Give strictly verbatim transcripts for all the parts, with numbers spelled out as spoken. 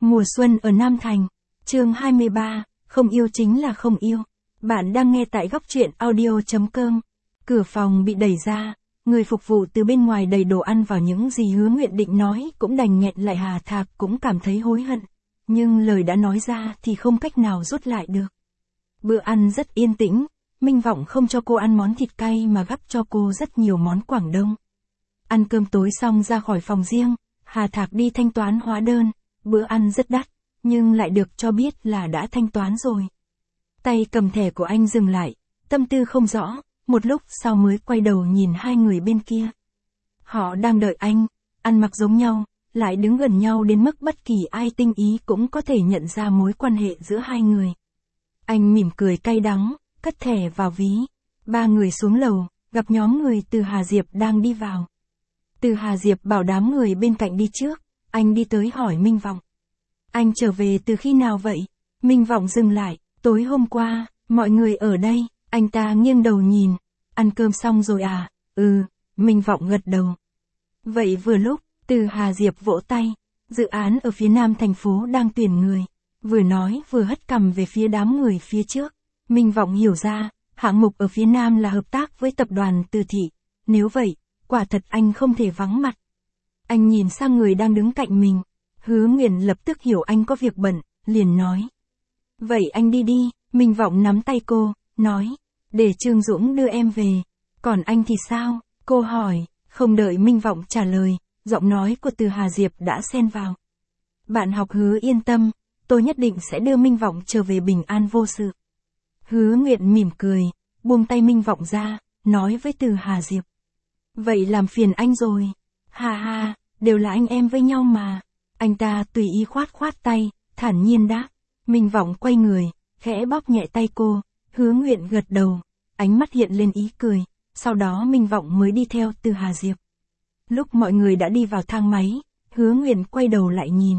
Mùa xuân ở Nam Thành. Chương hai mươi ba, không yêu chính là không yêu. Bạn đang nghe tại góc truyện audio chấm com. Cửa phòng bị đẩy ra, người phục vụ từ bên ngoài đầy đồ ăn vào, những gì Hứa Nguyện định nói cũng đành nghẹn lại. Hà Thạc cũng cảm thấy hối hận, nhưng lời đã nói ra thì không cách nào rút lại được. Bữa ăn rất yên tĩnh, Minh Vọng không cho cô ăn món thịt cay mà gắp cho cô rất nhiều món Quảng Đông. Ăn cơm tối xong ra khỏi phòng riêng, Hà Thạc đi thanh toán hóa đơn. Bữa ăn rất đắt, nhưng lại được cho biết là đã thanh toán rồi. Tay cầm thẻ của anh dừng lại, tâm tư không rõ, một lúc sau mới quay đầu nhìn hai người bên kia. Họ đang đợi anh, ăn mặc giống nhau, lại đứng gần nhau đến mức bất kỳ ai tinh ý cũng có thể nhận ra mối quan hệ giữa hai người. Anh mỉm cười cay đắng, cất thẻ vào ví. Ba người xuống lầu, gặp nhóm người từ Hà Diệp đang đi vào. Từ Hà Diệp bảo đám người bên cạnh đi trước, anh đi tới hỏi Minh Vọng. Anh trở về từ khi nào vậy? Minh Vọng dừng lại, tối hôm qua, mọi người ở đây. Anh ta nghiêng đầu nhìn. Ăn cơm xong rồi à? Ừ, Minh Vọng gật đầu. Vậy vừa lúc, Từ Hà Diệp vỗ tay. Dự án ở phía nam thành phố đang tuyển người. Vừa nói vừa hất cằm về phía đám người phía trước. Minh Vọng hiểu ra, hạng mục ở phía nam là hợp tác với tập đoàn Từ Thị. Nếu vậy, quả thật anh không thể vắng mặt. Anh nhìn sang người đang đứng cạnh mình. Hứa Nguyện lập tức hiểu anh có việc bận, liền nói. Vậy anh đi đi. Minh Vọng nắm tay cô, nói. Để Trương Dũng đưa em về. Còn anh thì sao? Cô hỏi. Không đợi Minh Vọng trả lời, giọng nói của Từ Hà Diệp đã xen vào. Bạn học Hứa yên tâm, tôi nhất định sẽ đưa Minh Vọng trở về bình an vô sự. Hứa Nguyện mỉm cười, buông tay Minh Vọng ra, nói với Từ Hà Diệp. Vậy làm phiền anh rồi. Ha ha, đều là anh em với nhau mà. Anh ta tùy ý khoát khoát tay, thản nhiên đáp. Minh Vọng quay người, khẽ bóp nhẹ tay cô. Hứa Nguyện gật đầu, ánh mắt hiện lên ý cười. Sau đó Minh Vọng mới đi theo Từ Hà Diệp. Lúc mọi người đã đi vào thang máy, Hứa Nguyện quay đầu lại nhìn.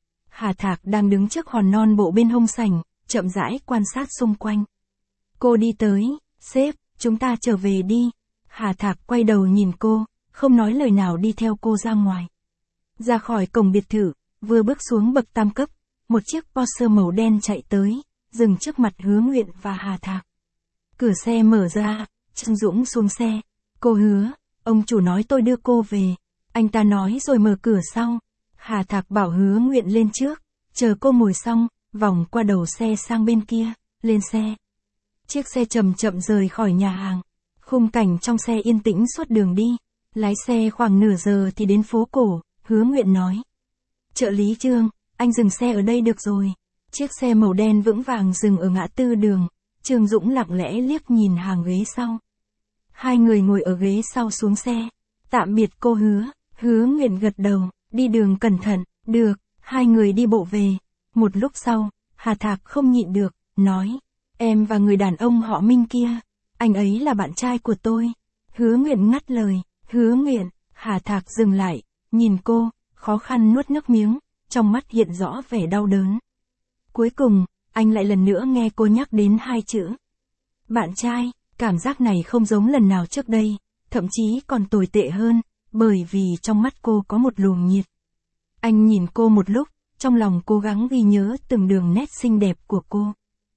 Hà Thạc đang đứng trước hòn non bộ bên hông sảnh, chậm rãi quan sát xung quanh. Cô đi tới. Sếp, chúng ta trở về đi. Hà Thạc quay đầu nhìn cô, không nói lời nào đi theo cô ra ngoài. Ra khỏi cổng biệt thự, vừa bước xuống bậc tam cấp, một chiếc Porsche màu đen chạy tới, dừng trước mặt Hứa Nguyện và Hà Thạc. Cửa xe mở ra, Trương Dũng xuống xe. Cô Hứa, ông chủ nói tôi đưa cô về. Anh ta nói rồi mở cửa sau. Hà Thạc bảo Hứa Nguyện lên trước, chờ cô ngồi xong, vòng qua đầu xe sang bên kia, lên xe. Chiếc xe chậm chậm rời khỏi nhà hàng. Khung cảnh trong xe yên tĩnh suốt đường đi. Lái xe khoảng nửa giờ thì đến phố cổ. Hứa Nguyện nói. Trợ lý Trương, anh dừng xe ở đây được rồi. Chiếc xe màu đen vững vàng dừng ở ngã tư đường. Trương Dũng lặng lẽ liếc nhìn hàng ghế sau. Hai người ngồi ở ghế sau xuống xe. Tạm biệt cô Hứa. Hứa Nguyện gật đầu, đi đường cẩn thận. Được, hai người đi bộ về. Một lúc sau, Hà Thạc không nhịn được, nói. Em và người đàn ông họ Minh kia, anh ấy là bạn trai của tôi. Hứa Nguyện ngắt lời. Hứa Nguyện. Hà Thạc dừng lại, nhìn cô, khó khăn nuốt nước miếng, trong mắt hiện rõ vẻ đau đớn. Cuối cùng, anh lại lần nữa nghe cô nhắc đến hai chữ. Bạn trai, cảm giác này không giống lần nào trước đây, thậm chí còn tồi tệ hơn, bởi vì trong mắt cô có một luồng nhiệt. Anh nhìn cô một lúc, trong lòng cố gắng ghi nhớ từng đường nét xinh đẹp của cô.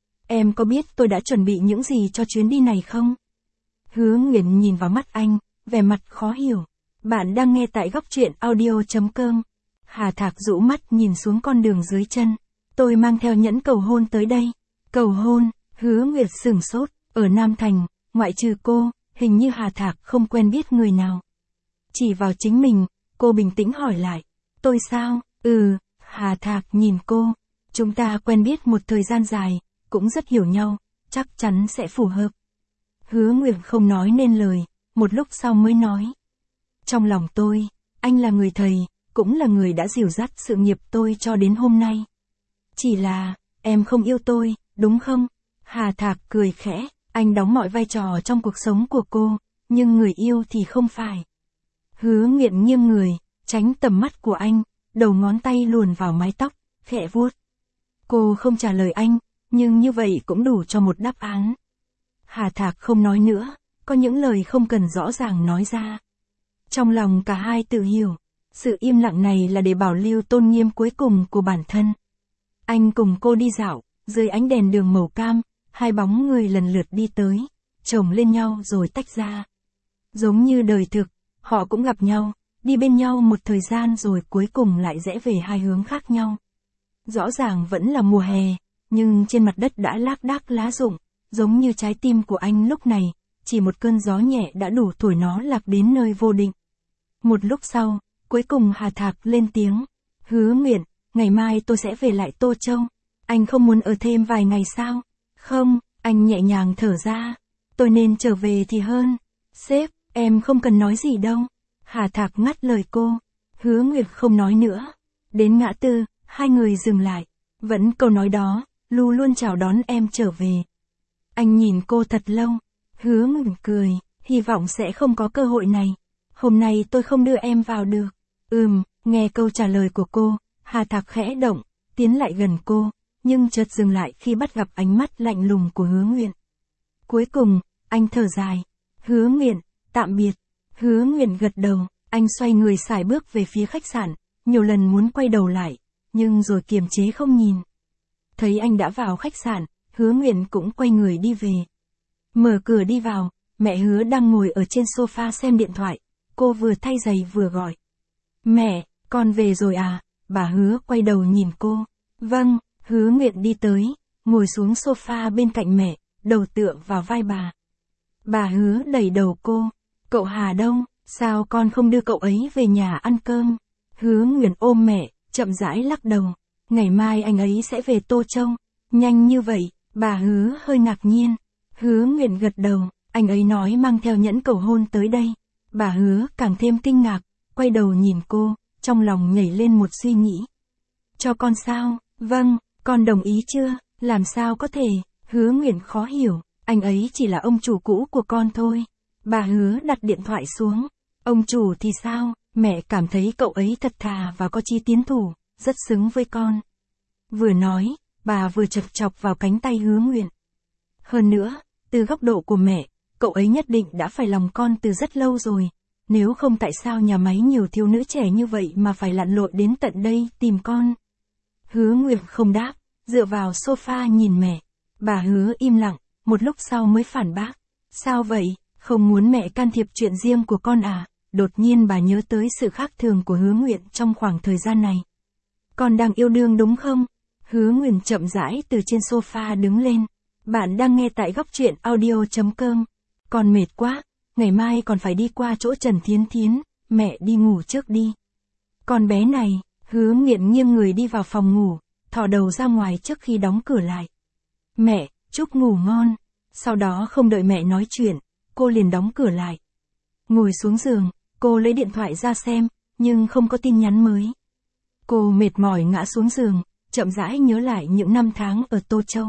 Em có biết tôi đã chuẩn bị những gì cho chuyến đi này không? Hứa Nguyện nhìn vào mắt anh, vẻ mặt khó hiểu. Bạn đang nghe tại góc truyện audio chấm com. Hà Thạc rũ mắt nhìn xuống con đường dưới chân. Tôi mang theo nhẫn cầu hôn tới đây. Cầu hôn? Hứa Nguyệt sửng sốt. Ở Nam Thành, ngoại trừ cô, hình như Hà Thạc không quen biết người nào. Chỉ vào chính mình, cô bình tĩnh hỏi lại. Tôi sao? Ừ, Hà Thạc nhìn cô. Chúng ta quen biết một thời gian dài, cũng rất hiểu nhau, chắc chắn sẽ phù hợp. Hứa Nguyệt không nói nên lời, một lúc sau mới nói. Trong lòng tôi, anh là người thầy, cũng là người đã dìu dắt sự nghiệp tôi cho đến hôm nay. Chỉ là, em không yêu tôi, đúng không? Hà Thạc cười khẽ, anh đóng mọi vai trò trong cuộc sống của cô, nhưng người yêu thì không phải. Hứa Nguyện nghiêng người, tránh tầm mắt của anh, đầu ngón tay luồn vào mái tóc, khẽ vuốt. Cô không trả lời anh, nhưng như vậy cũng đủ cho một đáp án. Hà Thạc không nói nữa, có những lời không cần rõ ràng nói ra. Trong lòng cả hai tự hiểu. Sự im lặng này là để bảo lưu tôn nghiêm cuối cùng của bản thân. Anh cùng cô đi dạo, dưới ánh đèn đường màu cam, hai bóng người lần lượt đi tới, chồng lên nhau rồi tách ra. Giống như đời thực, họ cũng gặp nhau, đi bên nhau một thời gian rồi cuối cùng lại rẽ về hai hướng khác nhau. Rõ ràng vẫn là mùa hè, nhưng trên mặt đất đã lác đác lá rụng, giống như trái tim của anh lúc này, chỉ một cơn gió nhẹ đã đủ thổi nó lạc đến nơi vô định. Một lúc sau, cuối cùng Hà Thạc lên tiếng, Hứa Nguyện, ngày mai tôi sẽ về lại Tô Châu, anh không muốn ở thêm vài ngày sao? Không, anh nhẹ nhàng thở ra, tôi nên trở về thì hơn. Sếp, em không cần nói gì đâu. Hà Thạc ngắt lời cô, Hứa Nguyệt không nói nữa. Đến ngã tư, hai người dừng lại, vẫn câu nói đó, Lu luôn chào đón em trở về. Anh nhìn cô thật lâu, Hứa Nguyệt cười, hy vọng sẽ không có cơ hội này. Hôm nay tôi không đưa em vào được. Ừm, nghe câu trả lời của cô, Hà Thạc khẽ động, tiến lại gần cô, nhưng chợt dừng lại khi bắt gặp ánh mắt lạnh lùng của Hứa Nguyện. Cuối cùng, anh thở dài, Hứa Nguyện, tạm biệt. Hứa Nguyện gật đầu, anh xoay người sải bước về phía khách sạn, nhiều lần muốn quay đầu lại, nhưng rồi kiềm chế không nhìn. Thấy anh đã vào khách sạn, Hứa Nguyện cũng quay người đi về. Mở cửa đi vào, mẹ Hứa đang ngồi ở trên sofa xem điện thoại, cô vừa thay giày vừa gọi. Mẹ, con về rồi à? Bà Hứa quay đầu nhìn cô. Vâng, Hứa Nguyện đi tới, ngồi xuống sofa bên cạnh mẹ, đầu tựa vào vai bà. Bà Hứa đẩy đầu cô. Cậu Hà đâu, sao con không đưa cậu ấy về nhà ăn cơm? Hứa Nguyện ôm mẹ, chậm rãi lắc đầu. Ngày mai anh ấy sẽ về Tô Châu. Nhanh như vậy, bà Hứa hơi ngạc nhiên. Hứa Nguyện gật đầu, anh ấy nói mang theo nhẫn cầu hôn tới đây. Bà Hứa càng thêm kinh ngạc, quay đầu nhìn cô, trong lòng nhảy lên một suy nghĩ. Cho con sao? Vâng, con đồng ý chưa? Làm sao có thể? Hứa Nguyện khó hiểu, anh ấy chỉ là ông chủ cũ của con thôi. Bà Hứa đặt điện thoại xuống. Ông chủ thì sao? Mẹ cảm thấy cậu ấy thật thà và có chí tiến thủ, rất xứng với con. Vừa nói, bà vừa chật chọc vào cánh tay Hứa Nguyện. Hơn nữa, từ góc độ của mẹ, cậu ấy nhất định đã phải lòng con từ rất lâu rồi. Nếu không tại sao nhà máy nhiều thiếu nữ trẻ như vậy mà phải lặn lội đến tận đây tìm con. Hứa Nguyệt không đáp, dựa vào sofa nhìn mẹ. Bà Hứa im lặng, một lúc sau mới phản bác. Sao vậy, không muốn mẹ can thiệp chuyện riêng của con à? Đột nhiên bà nhớ tới sự khác thường của Hứa Nguyện trong khoảng thời gian này. Con đang yêu đương đúng không? Hứa Nguyện chậm rãi từ trên sofa đứng lên. Bạn đang nghe tại góc truyện audio chấm com. Con mệt quá, ngày mai còn phải đi qua chỗ Trần Thiến Thiến, mẹ đi ngủ trước đi. Con bé này, Hứa Nguyện nghiêng người đi vào phòng ngủ, thò đầu ra ngoài trước khi đóng cửa lại. Mẹ, chúc ngủ ngon. Sau đó không đợi mẹ nói chuyện, cô liền đóng cửa lại. Ngồi xuống giường, cô lấy điện thoại ra xem, nhưng không có tin nhắn mới. Cô mệt mỏi ngã xuống giường, chậm rãi nhớ lại những năm tháng ở Tô Châu.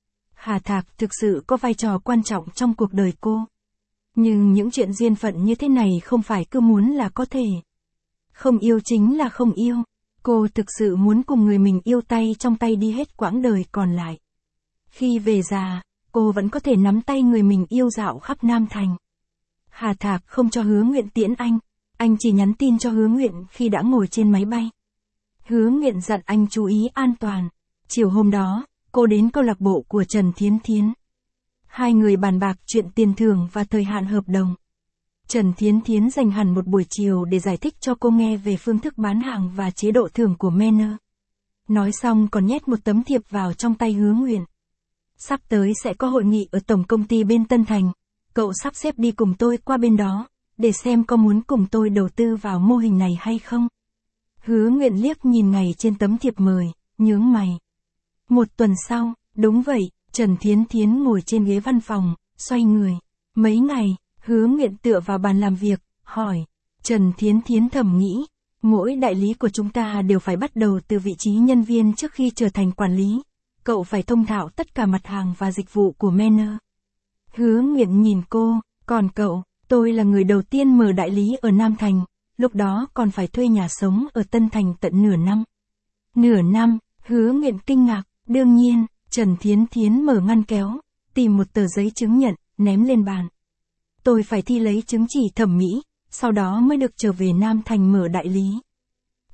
Hà Thạc thực sự có vai trò quan trọng trong cuộc đời cô. Nhưng những chuyện duyên phận như thế này không phải cứ muốn là có thể. Không yêu chính là không yêu. Cô thực sự muốn cùng người mình yêu tay trong tay đi hết quãng đời còn lại. Khi về già, cô vẫn có thể nắm tay người mình yêu dạo khắp Nam Thành. Hà Thạc không cho Hứa Nguyện tiễn anh. Anh chỉ nhắn tin cho Hứa Nguyện khi đã ngồi trên máy bay. Hứa Nguyện dặn anh chú ý an toàn. Chiều hôm đó, cô đến câu lạc bộ của Trần Thiến Thiến. Hai người bàn bạc chuyện tiền thưởng và thời hạn hợp đồng. Trần Thiến Thiến dành hẳn một buổi chiều để giải thích cho cô nghe về phương thức bán hàng và chế độ thưởng của Manner. Nói xong còn nhét một tấm thiệp vào trong tay Hứa Nguyện. Sắp tới sẽ có hội nghị ở tổng công ty bên Tân Thành. Cậu sắp xếp đi cùng tôi qua bên đó, để xem có muốn cùng tôi đầu tư vào mô hình này hay không. Hứa Nguyện liếc nhìn ngày trên tấm thiệp mời, nhướng mày. Một tuần sau, đúng vậy, Trần Thiến Thiến ngồi trên ghế văn phòng, xoay người. Mấy ngày, Hứa Nguyện tựa vào bàn làm việc, hỏi. Trần Thiến Thiến thầm nghĩ, mỗi đại lý của chúng ta đều phải bắt đầu từ vị trí nhân viên trước khi trở thành quản lý. Cậu phải thông thạo tất cả mặt hàng và dịch vụ của Manner. Hứa Nguyện nhìn cô, còn cậu, tôi là người đầu tiên mở đại lý ở Nam Thành, lúc đó còn phải thuê nhà sống ở Tân Thành tận nửa năm. Nửa năm, Hứa Nguyện kinh ngạc, đương nhiên, Trần Thiến Thiến mở ngăn kéo, tìm một tờ giấy chứng nhận, ném lên bàn. Tôi phải thi lấy chứng chỉ thẩm mỹ, sau đó mới được trở về Nam Thành mở đại lý.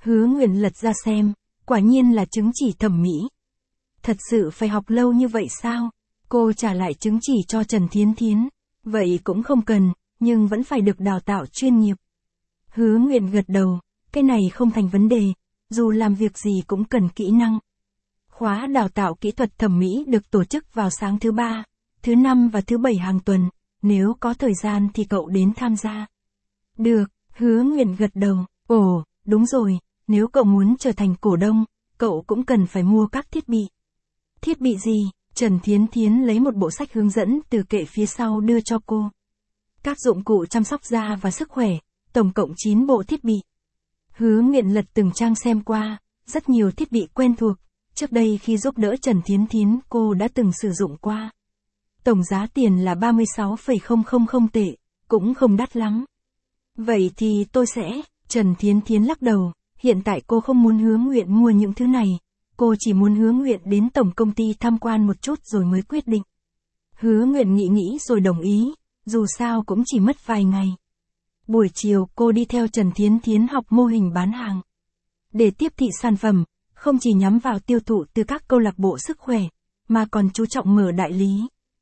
Hứa Nguyện lật ra xem, quả nhiên là chứng chỉ thẩm mỹ. Thật sự phải học lâu như vậy sao? Cô trả lại chứng chỉ cho Trần Thiến Thiến. Vậy cũng không cần, nhưng vẫn phải được đào tạo chuyên nghiệp. Hứa Nguyện gật đầu, cái này không thành vấn đề, dù làm việc gì cũng cần kỹ năng. Khóa đào tạo kỹ thuật thẩm mỹ được tổ chức vào sáng thứ ba, thứ năm và thứ bảy hàng tuần, nếu có thời gian thì cậu đến tham gia. Được, Hứa Nguyện gật đầu, ồ, đúng rồi, nếu cậu muốn trở thành cổ đông, cậu cũng cần phải mua các thiết bị. Thiết bị gì? Trần Thiến Thiến lấy một bộ sách hướng dẫn từ kệ phía sau đưa cho cô. Các dụng cụ chăm sóc da và sức khỏe, tổng cộng chín bộ thiết bị. Hứa Nguyện lật từng trang xem qua, rất nhiều thiết bị quen thuộc, trước đây khi giúp đỡ Trần Thiến Thiến cô đã từng sử dụng qua. Tổng giá tiền là ba mươi sáu phẩy không không không tệ, cũng không đắt lắm. Vậy thì tôi sẽ, Trần Thiến Thiến lắc đầu, hiện tại cô không muốn Hứa Nguyện mua những thứ này, cô chỉ muốn Hứa Nguyện đến tổng công ty tham quan một chút rồi mới quyết định. Hứa Nguyện nghĩ nghĩ rồi đồng ý, dù sao cũng chỉ mất vài ngày. Buổi chiều cô đi theo Trần Thiến Thiến học mô hình bán hàng. Để tiếp thị sản phẩm, không chỉ nhắm vào tiêu thụ từ các câu lạc bộ sức khỏe, mà còn chú trọng mở đại lý.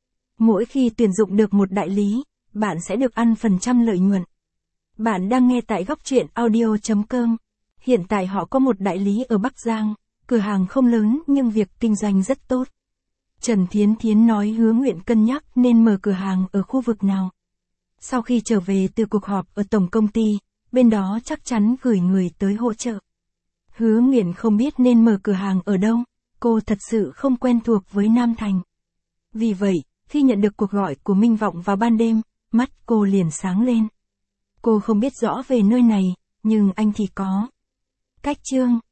Mỗi khi tuyển dụng được một đại lý, bạn sẽ được ăn phần trăm lợi nhuận. Bạn đang nghe tại góc truyện audio chấm com. Hiện tại họ có một đại lý ở Bắc Giang, cửa hàng không lớn nhưng việc kinh doanh rất tốt. Trần Thiến Thiến nói Hứa Nguyện cân nhắc nên mở cửa hàng ở khu vực nào. Sau khi trở về từ cuộc họp ở tổng công ty, bên đó chắc chắn gửi người tới hỗ trợ. Hứa Nguyện không biết nên mở cửa hàng ở đâu, cô thật sự không quen thuộc với Nam Thành. Vì vậy, khi nhận được cuộc gọi của Minh Vọng vào ban đêm, mắt cô liền sáng lên. Cô không biết rõ về nơi này, nhưng anh thì có. Cách chương